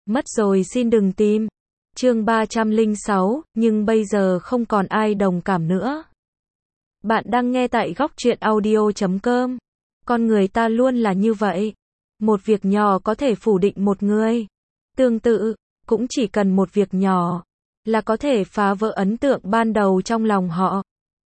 Mất rồi xin đừng tìm. Chương 306, nhưng bây giờ không còn ai đồng cảm nữa. Bạn đang nghe tại góc truyện audio.com. Con người ta luôn là như vậy. Một việc nhỏ có thể phủ định một người. Tương tự, cũng chỉ cần một việc nhỏ là có thể phá vỡ ấn tượng ban đầu trong lòng họ.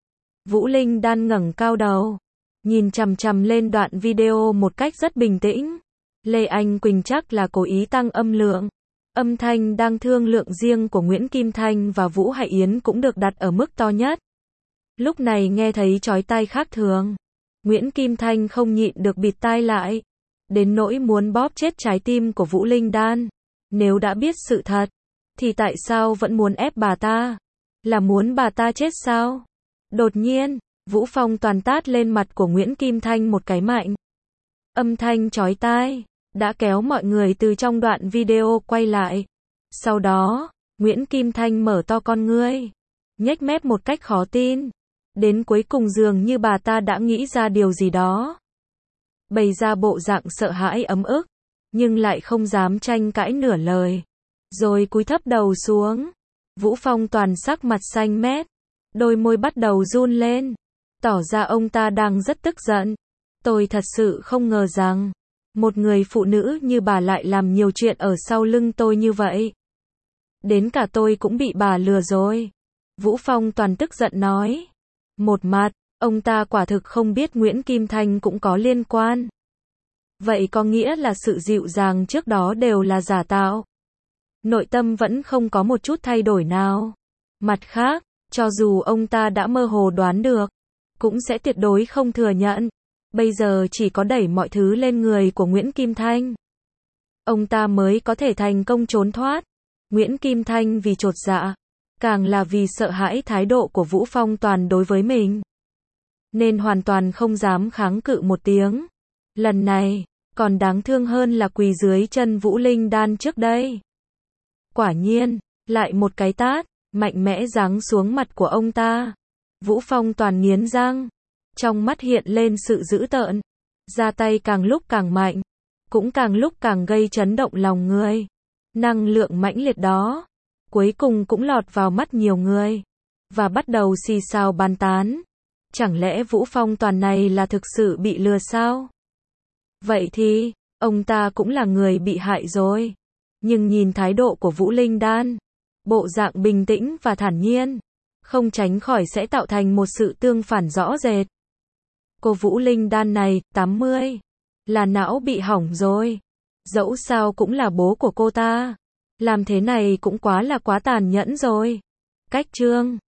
Vũ Linh Đan ngẩng cao đầu, nhìn chằm chằm lên đoạn video một cách rất bình tĩnh. Lê Anh Quỳnh chắc là cố ý tăng âm lượng. Âm thanh đang thương lượng riêng của Nguyễn Kim Thanh và Vũ Hải Yến cũng được đặt ở mức to nhất. Lúc này nghe thấy chói tai khác thường, Nguyễn Kim Thanh không nhịn được bịt tai lại, đến nỗi muốn bóp chết trái tim của Vũ Linh Đan. Nếu đã biết sự thật, thì tại sao vẫn muốn ép bà ta? Là muốn bà ta chết sao? Đột nhiên, Vũ Phong toàn tát lên mặt của Nguyễn Kim Thanh một cái mạnh. Âm thanh chói tai đã kéo mọi người từ trong đoạn video quay lại. Sau đó, Nguyễn Kim Thanh mở to con ngươi, nhếch mép một cách khó tin. Đến cuối cùng dường như bà ta đã nghĩ ra điều gì đó. Bày ra bộ dạng sợ hãi ấm ức, nhưng lại không dám tranh cãi nửa lời. Rồi cúi thấp đầu xuống. Vũ Phong toàn sắc mặt xanh mét, đôi môi bắt đầu run lên, tỏ ra ông ta đang rất tức giận. Tôi thật sự không ngờ rằng một người phụ nữ như bà lại làm nhiều chuyện ở sau lưng tôi như vậy. Đến cả tôi cũng bị bà lừa rồi. Vũ Phong toàn tức giận nói. Một mặt, ông ta quả thực không biết Nguyễn Kim Thanh cũng có liên quan. Vậy có nghĩa là sự dịu dàng trước đó đều là giả tạo. Nội tâm vẫn không có một chút thay đổi nào. Mặt khác, cho dù ông ta đã mơ hồ đoán được, cũng sẽ tuyệt đối không thừa nhận. Bây giờ chỉ có đẩy mọi thứ lên người của Nguyễn Kim Thanh, ông ta mới có thể thành công trốn thoát. Nguyễn Kim Thanh vì chột dạ, càng là vì sợ hãi thái độ của Vũ Phong toàn đối với mình, nên hoàn toàn không dám kháng cự một tiếng. Lần này, còn đáng thương hơn là quỳ dưới chân Vũ Linh Đan trước đây. Quả nhiên, lại một cái tát mạnh mẽ giáng xuống mặt của ông ta. Vũ Phong toàn nghiến răng, trong mắt hiện lên sự dữ tợn, ra tay càng lúc càng mạnh, cũng càng lúc càng gây chấn động lòng người. Năng lượng mãnh liệt đó, cuối cùng cũng lọt vào mắt nhiều người, và bắt đầu xì xào bàn tán. Chẳng lẽ Vũ Phong toàn này là thực sự bị lừa sao? Vậy thì, ông ta cũng là người bị hại rồi. Nhưng nhìn thái độ của Vũ Linh Đan, bộ dạng bình tĩnh và thản nhiên, không tránh khỏi sẽ tạo thành một sự tương phản rõ rệt. Cô Vũ Linh Đan này, 80, là não bị hỏng rồi. Dẫu sao cũng là bố của cô ta. Làm thế này cũng quá tàn nhẫn rồi. Cách chương